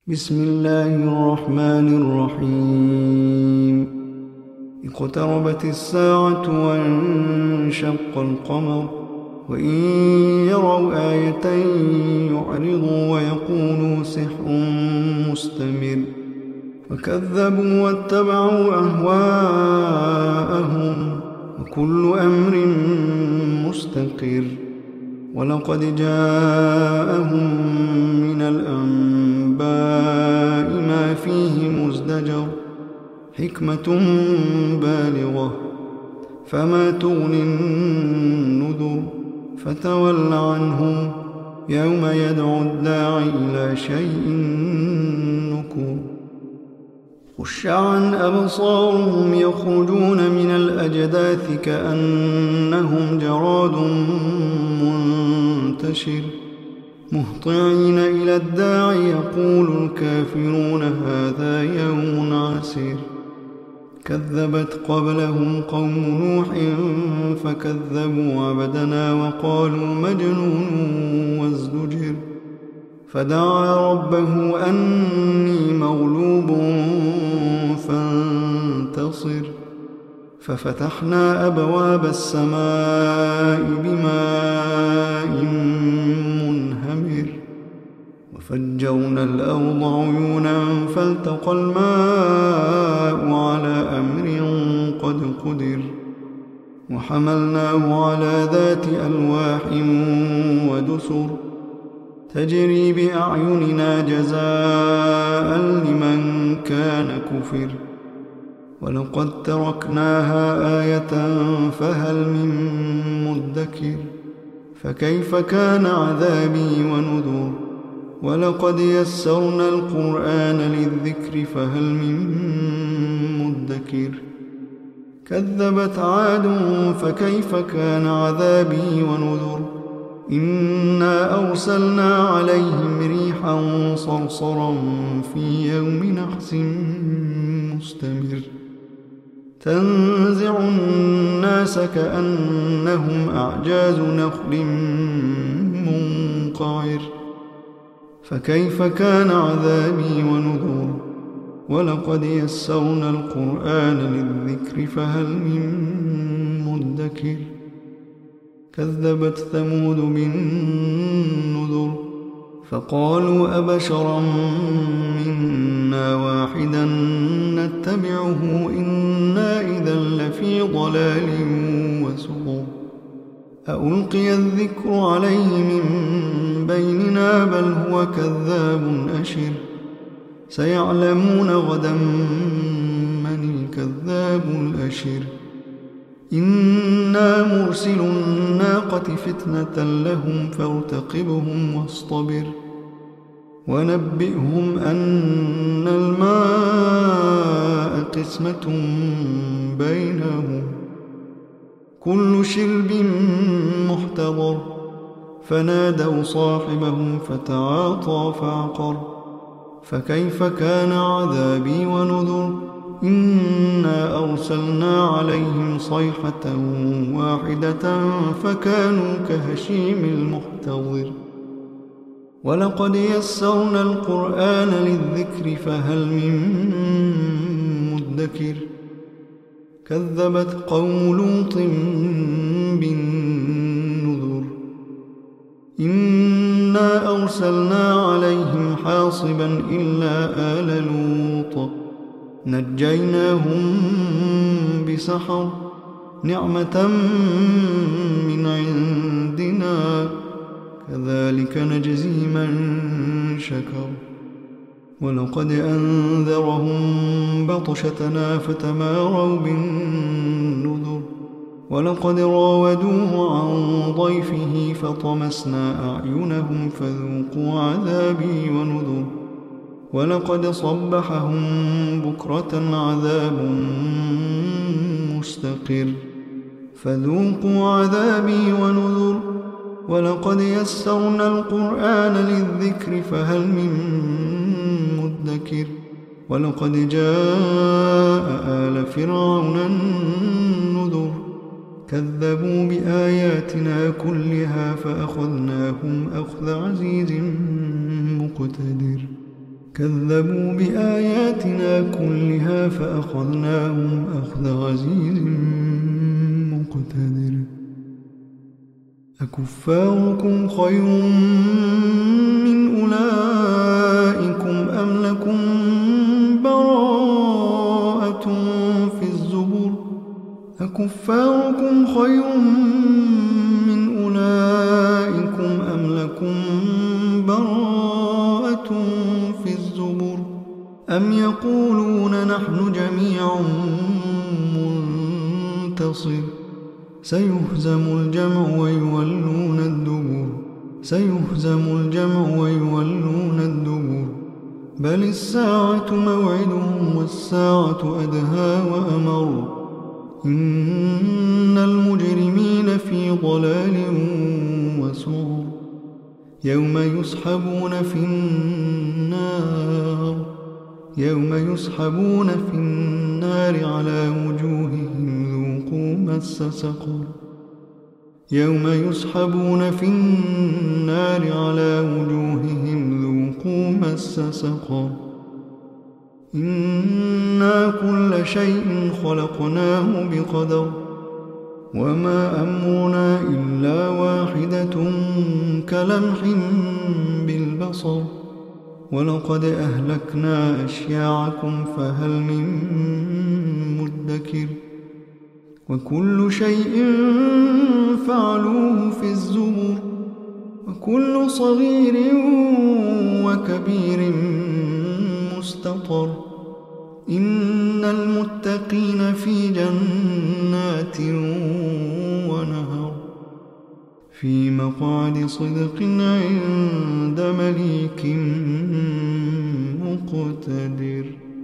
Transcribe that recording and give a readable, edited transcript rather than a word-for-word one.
بسم الله الرحمن الرحيم. اقتربت الساعة وانشق القمر وإن يروا آية يعرضوا ويقولوا سحر مستمر فكذبوا واتبعوا أهواءهم وكل أمر مستقر. ولقد جاءهم من الأنباء ما فيه مزدجر حكمة بالغة فما تغني النذر فتول عنهم يوم يدعو الداعي إلى شيء نكر. خش عن أبصارهم يخرجون من الأجداث كأنهم جراد منتشر مهطعين إلى الداعي يقول الكافرون هذا يوم عسير. كذبت قبلهم قوم نوح فكذبوا عبدنا وقالوا مجنون وازدجر. فدعا ربه أني مغلوب فانتصر ففتحنا أبواب السماء بماء منهمر وفجرنا الأرض عيونا فالتقى الماء على أمر قد قدر وحملناه على ذات ألواح ودسر تجري بأعيننا جزاء لمن كان كفر. ولقد تركناها آية فهل من مدكر فكيف كان عذابي ونذر. ولقد يسرنا القرآن للذكر فهل من مدكر. كذبت عاد فكيف كان عذابي ونذر. إنا أرسلنا عليهم ريحا صرصرا في يوم نحس مستمر تنزع الناس كأنهم أعجاز نخل منقعر فكيف كان عذابي ونذر. ولقد يسرنا القرآن للذكر فهل من مدكر. كذبت ثمود بالنذر فقالوا أبشرا منا واحدا نتبعه إنا إذا لفي ضلال وسعر. ألقي الذكر عليه من بيننا بل هو كذاب أشر. سيعلمون غدا من الكذاب الأشر. إنا مرسل الناقة فتنة لهم فارتقبهم واصطبر ونبئهم أن الماء قسمة بينهم كل شرب محتضر. فنادوا صاحبهم فتعاطى فعقر فكيف كان عذابي ونذر. إنا أرسلنا عليهم صيحة واحدة فكانوا كهشيم المحتضر. ولقد يسرنا القرآن للذكر فهل من مدكر. كذبت قوم لوط بالنذر. إنا أرسلنا عليهم حاصبا إلا آل لوط نجيناهم بسحر نعمة من عندنا كذلك نجزي من شكر. ولقد أنذرهم بطشتنا فتماروا بالنذر. ولقد راودوه عن ضيفه فطمسنا أعينهم فذوقوا عذابي ونذر. ولقد صبحهم بكرة عذاب مستقر فذوقوا عذابي ونذر. ولقد يسرنا القرآن للذكر فهل من مدكر. ولقد جاء آل فرعون النذر كذبوا بآياتنا كلها فأخذناهم أخذ عزيز مقتدر كذبوا بآياتنا كلها فأخذناهم أخذ عزيز مقتدر أكفاركم خير من أولئكم أم لكم براءة في الزبر أكفاركم خير من أولئكم أم لكم براءة في الزبر أم يقولون نحن جميع منتصر سيهزم الجمع ويولون الدبر سيهزم الجمع ويولون الدبر بل الساعة موعدهم والساعة أدهى وأمر إن المجرمين في ضلال وسعر يوم يسحبون في النار على وجوههم ذوقوا مس سقر يوم يسحبون في النار على وجوههم ذوقوا مس سقر إنا كل شيء خلقناه بقدر وما أمرنا إلا واحدة كلمح بالبصر ولقد أهلكنا أشياعكم فهل من مدكر وكل شيء فعلوه في الزبر وكل صغير وكبير مستطر إن المتقين في جنات ونهر في مقعد صدق عند مليك مقتدر.